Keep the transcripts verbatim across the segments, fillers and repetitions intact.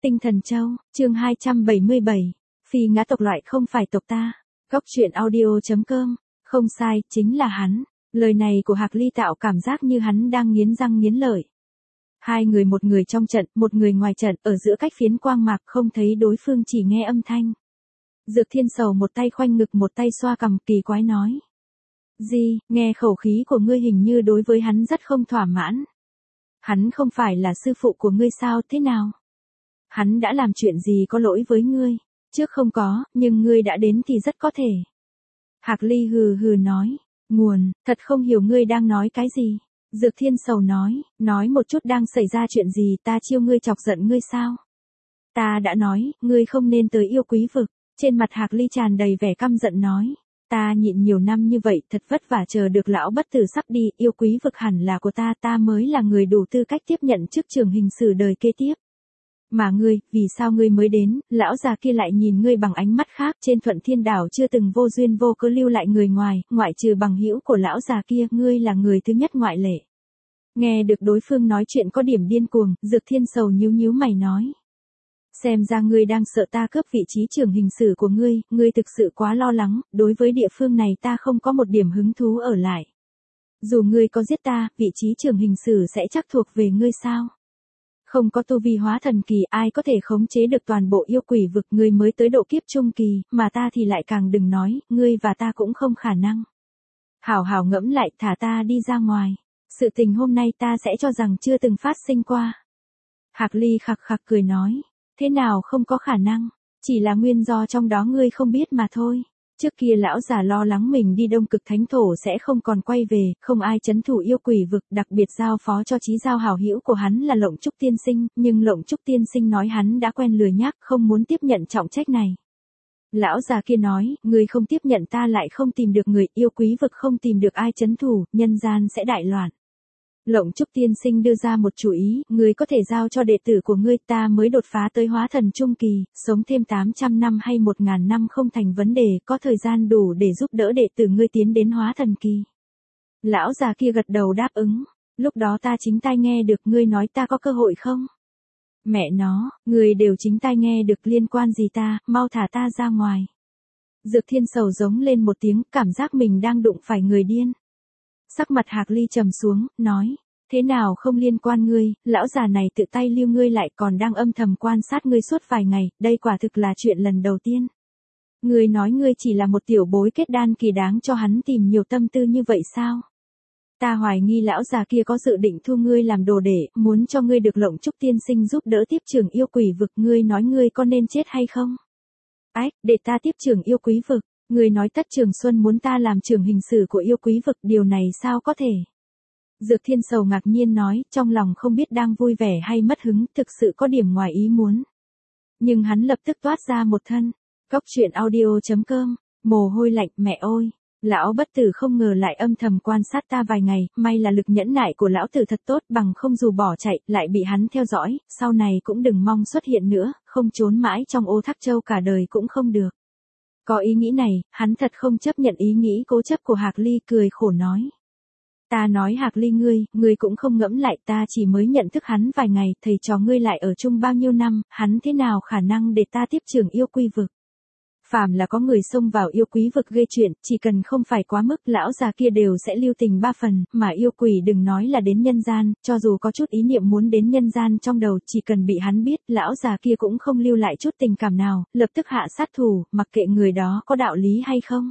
Tinh Thần Châu, chương hai trăm bảy mươi bảy, phi ngã tộc loại không phải tộc ta. Góc truyện audio chấm com, không sai, chính là hắn. Lời này của Hạc Ly tạo cảm giác như hắn đang nghiến răng nghiến lợi. Hai người, một người trong trận, một người ngoài trận, ở giữa cách phiến quang mạc không thấy đối phương, chỉ nghe âm thanh. Dược Thiên Sầu một tay khoanh ngực một tay xoa cằm, kỳ quái nói. Gì, nghe khẩu khí của ngươi hình như đối với hắn rất không thỏa mãn. Hắn không phải là sư phụ của ngươi sao, thế nào? Hắn đã làm chuyện gì có lỗi với ngươi? Trước không có, nhưng ngươi đã đến thì rất có thể. Hạc Ly hừ hừ nói, nguồn, thật không hiểu ngươi đang nói cái gì. Dược Thiên Sầu nói, nói một chút đang xảy ra chuyện gì, ta chiêu ngươi chọc giận ngươi sao? Ta đã nói, ngươi không nên tới Yêu Quý Vực. Trên mặt Hạc Ly tràn đầy vẻ căm giận nói, ta nhịn nhiều năm như vậy, thật vất vả chờ được lão bất tử sắp đi, Yêu Quý Vực hẳn là của ta, ta mới là người đủ tư cách tiếp nhận chức trưởng hình sử đời kế tiếp. Mà ngươi, vì sao ngươi mới đến, lão già kia lại nhìn ngươi bằng ánh mắt khác, trên Thuận Thiên Đảo chưa từng vô duyên vô cớ lưu lại người ngoài, ngoại trừ bằng hữu của lão già kia, ngươi là người thứ nhất ngoại lệ. Nghe được đối phương nói chuyện có điểm điên cuồng, Dược Thiên Sầu nhíu nhíu mày nói. Xem ra ngươi đang sợ ta cướp vị trí trưởng hình sử của ngươi, ngươi thực sự quá lo lắng, đối với địa phương này ta không có một điểm hứng thú ở lại. Dù ngươi có giết ta, vị trí trưởng hình sử sẽ chắc thuộc về ngươi sao? Không có tu vi hóa thần kỳ, ai có thể khống chế được toàn bộ yêu quỷ vực, ngươi mới tới độ kiếp trung kỳ, mà ta thì lại càng đừng nói, ngươi và ta cũng không khả năng. Hảo hảo ngẫm lại, thả ta đi ra ngoài. Sự tình hôm nay ta sẽ cho rằng chưa từng phát sinh qua. Hạc Ly khặc khặc cười nói, thế nào không có khả năng, chỉ là nguyên do trong đó ngươi không biết mà thôi. Trước kia lão già lo lắng mình đi Đông Cực Thánh Thổ sẽ không còn quay về, không ai trấn thủ yêu quỷ vực, đặc biệt giao phó cho chí giao hảo hữu của hắn là Lộng Trúc Tiên Sinh, nhưng Lộng Trúc Tiên Sinh nói hắn đã quen lừa nhác, không muốn tiếp nhận trọng trách này. Lão già kia nói, người không tiếp nhận ta lại không tìm được người, yêu quý vực không tìm được ai trấn thủ, nhân gian sẽ đại loạn. Lộng Trúc Tiên Sinh đưa ra một chủ ý, người có thể giao cho đệ tử của ngươi, ta mới đột phá tới hóa thần trung kỳ, sống thêm tám trăm năm hay một nghìn năm không thành vấn đề, có thời gian đủ để giúp đỡ đệ tử ngươi tiến đến hóa thần kỳ. Lão già kia gật đầu đáp ứng, lúc đó ta chính tai nghe được, ngươi nói ta có cơ hội không? Mẹ nó, người đều chính tai nghe được, liên quan gì ta, mau thả ta ra ngoài. Dược Thiên Sầu giống lên một tiếng, cảm giác mình đang đụng phải người điên. Sắc mặt Hạc Ly trầm xuống, nói, thế nào không liên quan ngươi, lão già này tự tay lưu ngươi lại, còn đang âm thầm quan sát ngươi suốt vài ngày, đây quả thực là chuyện lần đầu tiên. Ngươi nói ngươi chỉ là một tiểu bối kết đan kỳ, đáng cho hắn tìm nhiều tâm tư như vậy sao? Ta hoài nghi lão già kia có dự định thu ngươi làm đồ đệ, muốn cho ngươi được Lộng Trúc Tiên Sinh giúp đỡ tiếp trưởng yêu quỷ vực, ngươi nói ngươi có nên chết hay không? Ách, để ta tiếp trưởng yêu quý vực. Người nói Tất Trường Xuân muốn ta làm trưởng hình sử của yêu quý vực, điều này sao có thể? Dược Thiên Sầu ngạc nhiên nói, trong lòng không biết đang vui vẻ hay mất hứng, thực sự có điểm ngoài ý muốn. Nhưng hắn lập tức toát ra một thân. Góc truyện audio chấm com, mồ hôi lạnh, mẹ ơi. Lão bất tử không ngờ lại âm thầm quan sát ta vài ngày, may là lực nhẫn nại của lão tử thật tốt, bằng không dù bỏ chạy, lại bị hắn theo dõi, sau này cũng đừng mong xuất hiện nữa, không trốn mãi trong ô Thác Châu cả đời cũng không được. Có ý nghĩ này, hắn thật không chấp nhận ý nghĩ cố chấp của Hạc Ly, cười khổ nói. Ta nói Hạc Ly ngươi, ngươi cũng không ngẫm lại, ta chỉ mới nhận thức hắn vài ngày, thầy trò ngươi lại ở chung bao nhiêu năm, hắn thế nào khả năng để ta tiếp trưởng yêu quy vực. Phàm là có người xông vào yêu quý vực gây chuyện, chỉ cần không phải quá mức, lão già kia đều sẽ lưu tình ba phần, mà yêu quỷ đừng nói là đến nhân gian, cho dù có chút ý niệm muốn đến nhân gian trong đầu, chỉ cần bị hắn biết, lão già kia cũng không lưu lại chút tình cảm nào, lập tức hạ sát thủ, mặc kệ người đó có đạo lý hay không.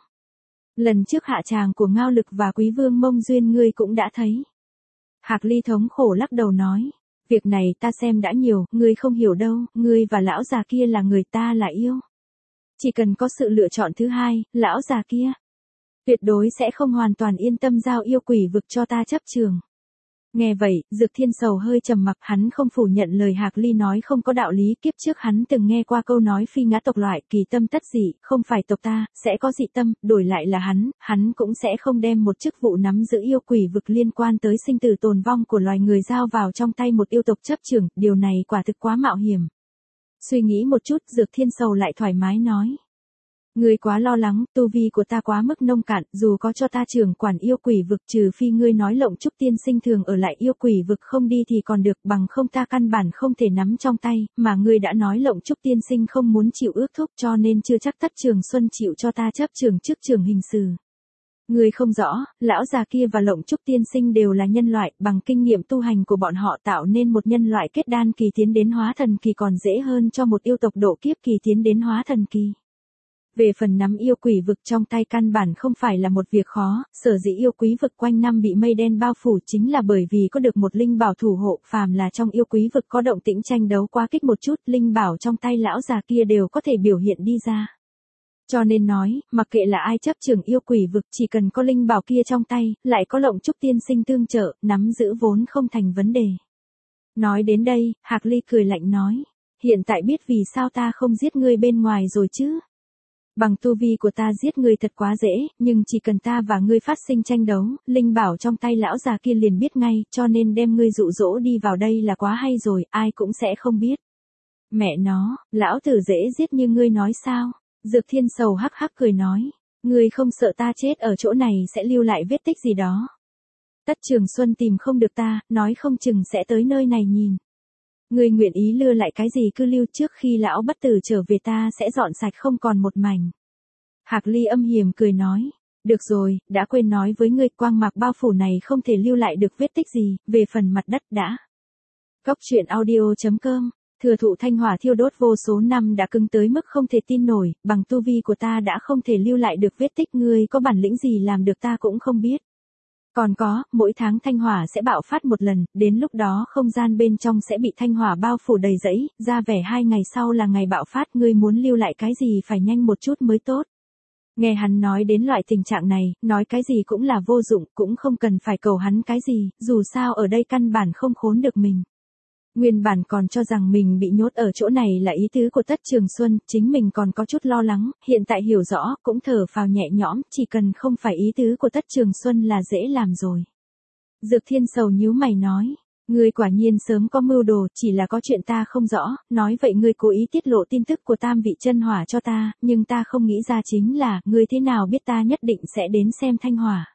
Lần trước hạ tràng của Ngao Lực và Quý Vương Mông Duyên ngươi cũng đã thấy. Hạc Ly thống khổ lắc đầu nói, việc này ta xem đã nhiều, ngươi không hiểu đâu, ngươi và lão già kia là người, ta là yêu. Chỉ cần có sự lựa chọn thứ hai, lão già kia tuyệt đối sẽ không hoàn toàn yên tâm giao yêu quỷ vực cho ta chấp trường. Nghe vậy, Dược Thiên Sầu hơi trầm mặc, hắn không phủ nhận lời Hạc Ly nói không có đạo lý, kiếp trước hắn từng nghe qua câu nói phi ngã tộc loại, kỳ tâm tất dị, không phải tộc ta, sẽ có dị tâm, đổi lại là hắn, hắn cũng sẽ không đem một chức vụ nắm giữ yêu quỷ vực liên quan tới sinh tử tồn vong của loài người giao vào trong tay một yêu tộc chấp trường, điều này quả thực quá mạo hiểm. Suy nghĩ một chút, Dược Thiên Sầu lại thoải mái nói. Ngươi quá lo lắng, tu vi của ta quá mức nông cạn, dù có cho ta trưởng quản yêu quỷ vực trừ phi ngươi nói Lộng Trúc tiên sinh thường ở lại yêu quỷ vực không đi thì còn được, bằng không ta căn bản không thể nắm trong tay, mà ngươi đã nói Lộng Trúc tiên sinh không muốn chịu ước thúc cho nên chưa chắc Tất Trường Xuân chịu cho ta chấp trường chức trường hình sự. Ngươi không rõ, lão già kia và Lộng Trúc tiên sinh đều là nhân loại, bằng kinh nghiệm tu hành của bọn họ tạo nên một nhân loại kết đan kỳ tiến đến hóa thần kỳ còn dễ hơn cho một yêu tộc độ kiếp kỳ tiến đến hóa thần kỳ. Về phần nắm yêu quỷ vực trong tay căn bản không phải là một việc khó, sở dĩ yêu quý vực quanh năm bị mây đen bao phủ chính là bởi vì có được một linh bảo thủ hộ, phàm là trong yêu quý vực có động tĩnh tranh đấu quá kích một chút, linh bảo trong tay lão già kia đều có thể biểu hiện đi ra. Cho nên nói, mặc kệ là ai chấp trưởng yêu quỷ vực chỉ cần có linh bảo kia trong tay, lại có Lộng Trúc tiên sinh tương trợ, nắm giữ vốn không thành vấn đề. Nói đến đây, Hạc Ly cười lạnh nói, hiện tại biết vì sao ta không giết ngươi bên ngoài rồi chứ? Bằng tu vi của ta giết ngươi thật quá dễ, nhưng chỉ cần ta và ngươi phát sinh tranh đấu, linh bảo trong tay lão già kia liền biết ngay, cho nên đem ngươi dụ dỗ đi vào đây là quá hay rồi, ai cũng sẽ không biết. Mẹ nó, lão tử dễ giết như ngươi nói sao? Dược Thiên Sầu hắc hắc cười nói, ngươi không sợ ta chết ở chỗ này sẽ lưu lại vết tích gì đó. Tất Trường Xuân tìm không được ta, nói không chừng sẽ tới nơi này nhìn. Ngươi nguyện ý lưu lại cái gì cứ lưu, trước khi lão bất tử trở về ta sẽ dọn sạch không còn một mảnh. Hạc Ly âm hiểm cười nói, được rồi, đã quên nói với ngươi, quang mạc bao phủ này không thể lưu lại được vết tích gì, về phần mặt đất đã. Cốc truyện audio chấm com, thừa thụ thanh hỏa thiêu đốt vô số năm đã cứng tới mức không thể tin nổi, bằng tu vi của ta đã không thể lưu lại được vết tích, ngươi có bản lĩnh gì làm được ta cũng không biết. Còn có, mỗi tháng thanh hỏa sẽ bạo phát một lần, đến lúc đó không gian bên trong sẽ bị thanh hỏa bao phủ đầy rẫy, ra vẻ hai ngày sau là ngày bạo phát, ngươi muốn lưu lại cái gì phải nhanh một chút mới tốt. Nghe hắn nói đến loại tình trạng này, nói cái gì cũng là vô dụng, cũng không cần phải cầu hắn cái gì, dù sao ở đây căn bản không khốn được mình. Nguyên bản còn cho rằng mình bị nhốt ở chỗ này là ý tứ của Tất Trường Xuân, chính mình còn có chút lo lắng, hiện tại hiểu rõ, cũng thở phào nhẹ nhõm, chỉ cần không phải ý tứ của Tất Trường Xuân là dễ làm rồi. Dược Thiên Sầu nhíu mày nói, ngươi quả nhiên sớm có mưu đồ, chỉ là có chuyện ta không rõ, nói vậy ngươi cố ý tiết lộ tin tức của Tam Vị Chân Hỏa cho ta, nhưng ta không nghĩ ra chính là, ngươi thế nào biết ta nhất định sẽ đến xem thanh hỏa.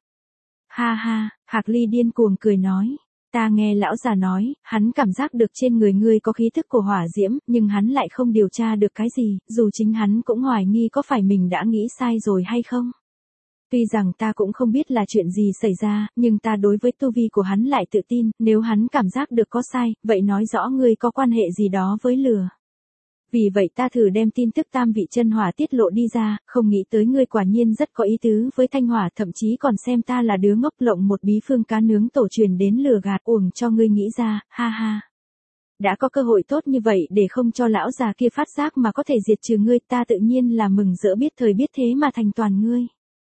Ha ha, Hạc Ly điên cuồng cười nói. Ta nghe lão già nói, hắn cảm giác được trên người ngươi có khí thức của hỏa diễm, nhưng hắn lại không điều tra được cái gì, dù chính hắn cũng hoài nghi có phải mình đã nghĩ sai rồi hay không. Tuy rằng ta cũng không biết là chuyện gì xảy ra, nhưng ta đối với tu vi của hắn lại tự tin, nếu hắn cảm giác được có sai, vậy nói rõ ngươi có quan hệ gì đó với lừa. Vì vậy ta thử đem tin tức Tam Vị Chân Hỏa tiết lộ đi ra, không nghĩ tới ngươi quả nhiên rất có ý tứ với thanh hỏa, thậm chí còn xem ta là đứa ngốc, lộng một bí phương cá nướng tổ truyền đến lừa gạt uổng cho ngươi nghĩ ra, ha ha. Đã có cơ hội tốt như vậy để không cho lão già kia phát giác mà có thể diệt trừ ngươi, ta tự nhiên là mừng rỡ biết thời biết thế mà thành toàn ngươi.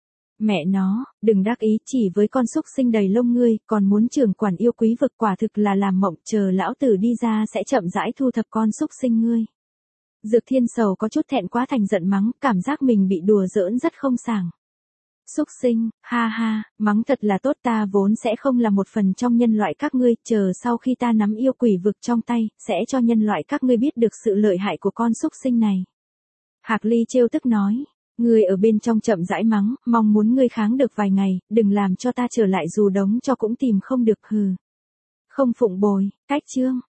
Mẹ nó, đừng đắc ý chỉ với con súc sinh đầy lông ngươi, còn muốn trưởng quản yêu quý vực, quả thực là làm mộng, chờ lão tử đi ra sẽ chậm rãi thu thập con súc sinh ngươi. Dược Thiên Sầu có chút thẹn quá thành giận mắng, cảm giác mình bị đùa giỡn rất không sảng. Súc sinh, ha ha, mắng thật là tốt, ta vốn sẽ không là một phần trong nhân loại các ngươi, chờ sau khi ta nắm yêu quỷ vực trong tay, sẽ cho nhân loại các ngươi biết được sự lợi hại của con súc sinh này. Hạc Ly trêu tức nói, ngươi ở bên trong chậm rãi mắng, mong muốn ngươi kháng được vài ngày, đừng làm cho ta trở lại dù đống cho cũng tìm không được, hừ. Không phụng bồi, cách chương.